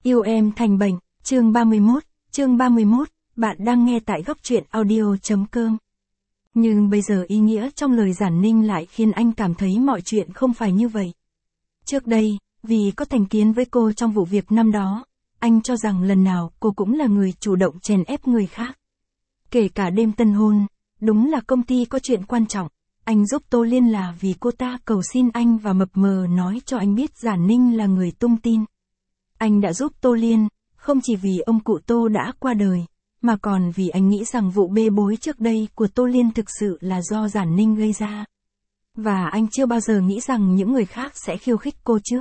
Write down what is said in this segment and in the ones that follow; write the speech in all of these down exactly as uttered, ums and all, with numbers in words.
Yêu em thành bệnh, chương ba mươi mốt, chương ba mươi mốt, bạn đang nghe tại góc truyện audio.com. Nhưng bây giờ ý nghĩa trong lời Giản Ninh lại khiến anh cảm thấy mọi chuyện không phải như vậy. Trước đây, vì có thành kiến với cô trong vụ việc năm đó, anh cho rằng lần nào cô cũng là người chủ động chèn ép người khác. Kể cả đêm tân hôn, đúng là công ty có chuyện quan trọng, anh giúp Tô Liên là vì cô ta cầu xin anh và mập mờ nói cho anh biết Giản Ninh là người tung tin. Anh đã giúp Tô Liên, không chỉ vì ông cụ Tô đã qua đời, mà còn vì anh nghĩ rằng vụ bê bối trước đây của Tô Liên thực sự là do Giản Ninh gây ra. Và anh chưa bao giờ nghĩ rằng những người khác sẽ khiêu khích cô trước.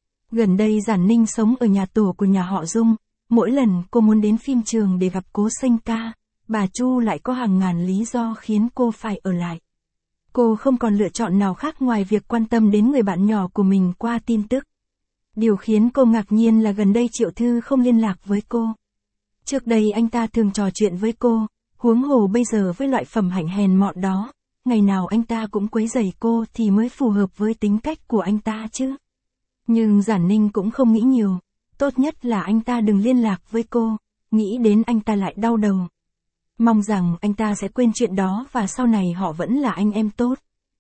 Gần đây Giản Ninh sống ở nhà tổ của nhà họ Dung, mỗi lần cô muốn đến phim trường để gặp Cố Xanh Ca, bà Chu lại có hàng ngàn lý do khiến cô phải ở lại. Cô không còn lựa chọn nào khác ngoài việc quan tâm đến người bạn nhỏ của mình qua tin tức. Điều khiến cô ngạc nhiên là gần đây Triệu Thư không liên lạc với cô. Trước đây anh ta thường trò chuyện với cô, huống hồ bây giờ với loại phẩm hạnh hèn mọn đó, ngày nào anh ta cũng quấy rầy cô thì mới phù hợp với tính cách của anh ta chứ. Nhưng Giản Ninh cũng không nghĩ nhiều, tốt nhất là anh ta đừng liên lạc với cô, nghĩ đến anh ta lại đau đầu. Mong rằng anh ta sẽ quên chuyện đó và sau này họ vẫn là anh em tốt.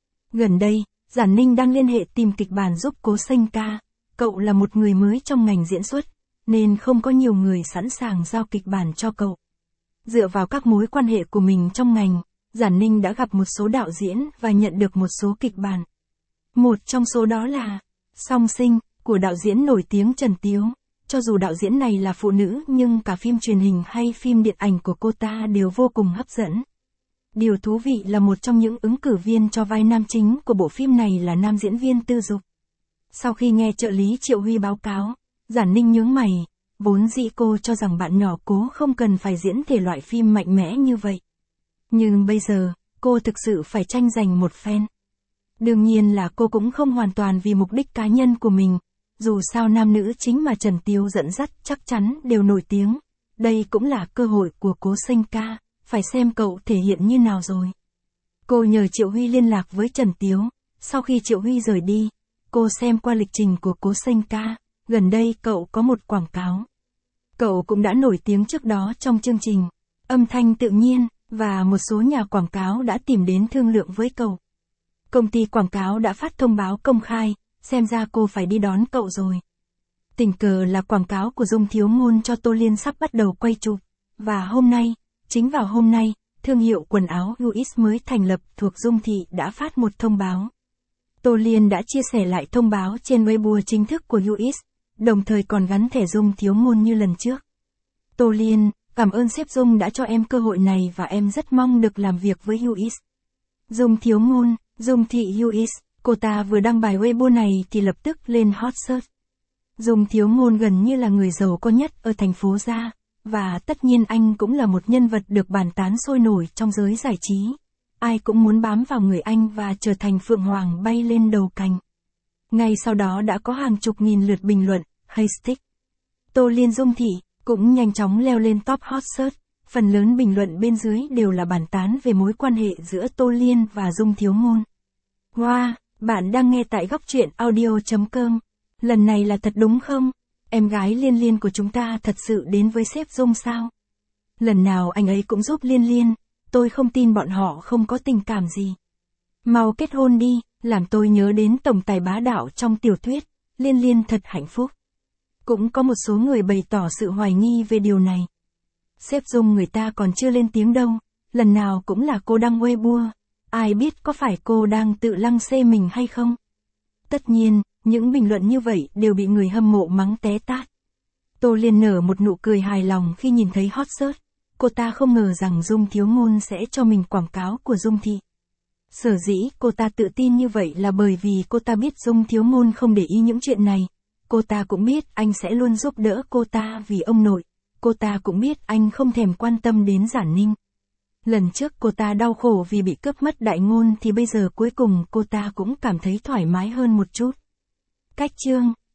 Gần đây, Giản Ninh đang liên hệ tìm kịch bản giúp Cố Xanh Ca, cậu là một người mới trong ngành diễn xuất, nên không có nhiều người sẵn sàng giao kịch bản cho cậu. Dựa vào các mối quan hệ của mình trong ngành, Giản Ninh đã gặp một số đạo diễn và nhận được một số kịch bản. Một trong số đó là Song Sinh, của đạo diễn nổi tiếng Trần Tiếu. Cho dù đạo diễn này là phụ nữ nhưng cả phim truyền hình hay phim điện ảnh của cô ta đều vô cùng hấp dẫn. Điều thú vị là một trong những ứng cử viên cho vai nam chính của bộ phim này là nam diễn viên Tư Dục. Sau khi nghe trợ lý Triệu Huy báo cáo, Giản Ninh nhướng mày, vốn dĩ cô cho rằng bạn nhỏ Cố không cần phải diễn thể loại phim mạnh mẽ như vậy. Nhưng bây giờ, cô thực sự phải tranh giành một phen. Đương nhiên là cô cũng không hoàn toàn vì mục đích cá nhân của mình, dù sao nam nữ chính mà Trần Tiếu dẫn dắt chắc chắn đều nổi tiếng. Đây cũng là cơ hội của Cố Xanh Ca, phải xem cậu thể hiện như nào rồi. Cô nhờ Triệu Huy liên lạc với Trần Tiếu, sau khi Triệu Huy rời đi, cô xem qua lịch trình của Cố Xanh Ca, gần đây cậu có một quảng cáo. Cậu cũng đã nổi tiếng trước đó trong chương trình Âm thanh tự nhiên, và một số nhà quảng cáo đã tìm đến thương lượng với cậu. Công ty quảng cáo đã phát thông báo công khai, xem ra cô phải đi đón cậu rồi. Tình cờ là quảng cáo của Dung Thiếu Ngôn cho Tô Liên sắp bắt đầu quay chụp, và hôm nay, chính vào hôm nay, thương hiệu quần áo u ét mới thành lập thuộc Dung Thị đã phát một thông báo. Tô Liên đã chia sẻ lại thông báo trên Weibo chính thức của u ét, đồng thời còn gắn thẻ Dung Thiếu Ngôn như lần trước. Tô Liên, cảm ơn sếp Dung đã cho em cơ hội này và em rất mong được làm việc với u ét. Dung Thiếu Ngôn, Dung Thị u ét, cô ta vừa đăng bài Weibo này thì lập tức lên hot search. Dung Thiếu Ngôn gần như là người giàu có nhất ở thành phố Gia, và tất nhiên anh cũng là một nhân vật được bàn tán sôi nổi trong giới giải trí. Ai cũng muốn bám vào người anh và trở thành phượng hoàng bay lên đầu cành. Ngay sau đó đã có hàng chục nghìn lượt bình luận, hashtag Tô Liên Dung Thị, cũng nhanh chóng leo lên top hot search. Phần lớn bình luận bên dưới đều là bàn tán về mối quan hệ giữa Tô Liên và Dung Thiếu Ngôn. Wow, bạn đang nghe tại góc truyện audio.com. Lần này là thật đúng không? Em gái Liên Liên của chúng ta thật sự đến với sếp Dung sao? Lần nào anh ấy cũng giúp Liên Liên, tôi không tin bọn họ không có tình cảm gì. Mau kết hôn đi, làm tôi nhớ đến tổng tài bá đạo trong tiểu thuyết, Liên Liên thật hạnh phúc. Cũng có một số người bày tỏ sự hoài nghi về điều này. Sếp Dung người ta còn chưa lên tiếng đâu, lần nào cũng là cô đăng Weibo, ai biết có phải cô đang tự lăng xê mình hay không? Tất nhiên, những bình luận như vậy đều bị người hâm mộ mắng té tát. Tô Liên nở một nụ cười hài lòng khi nhìn thấy hot search, cô ta không ngờ rằng Dung Thiếu Ngôn sẽ cho mình quảng cáo của Dung Thị. Sở dĩ cô ta tự tin như vậy là bởi vì cô ta biết Dung Thiếu Ngôn không để ý những chuyện này, cô ta cũng biết anh sẽ luôn giúp đỡ cô ta vì ông nội, cô ta cũng biết anh không thèm quan tâm đến Giản Ninh. Lần trước cô ta đau khổ vì bị cướp mất đại ngôn thì bây giờ cuối cùng cô ta cũng cảm thấy thoải mái hơn một chút. Cách chương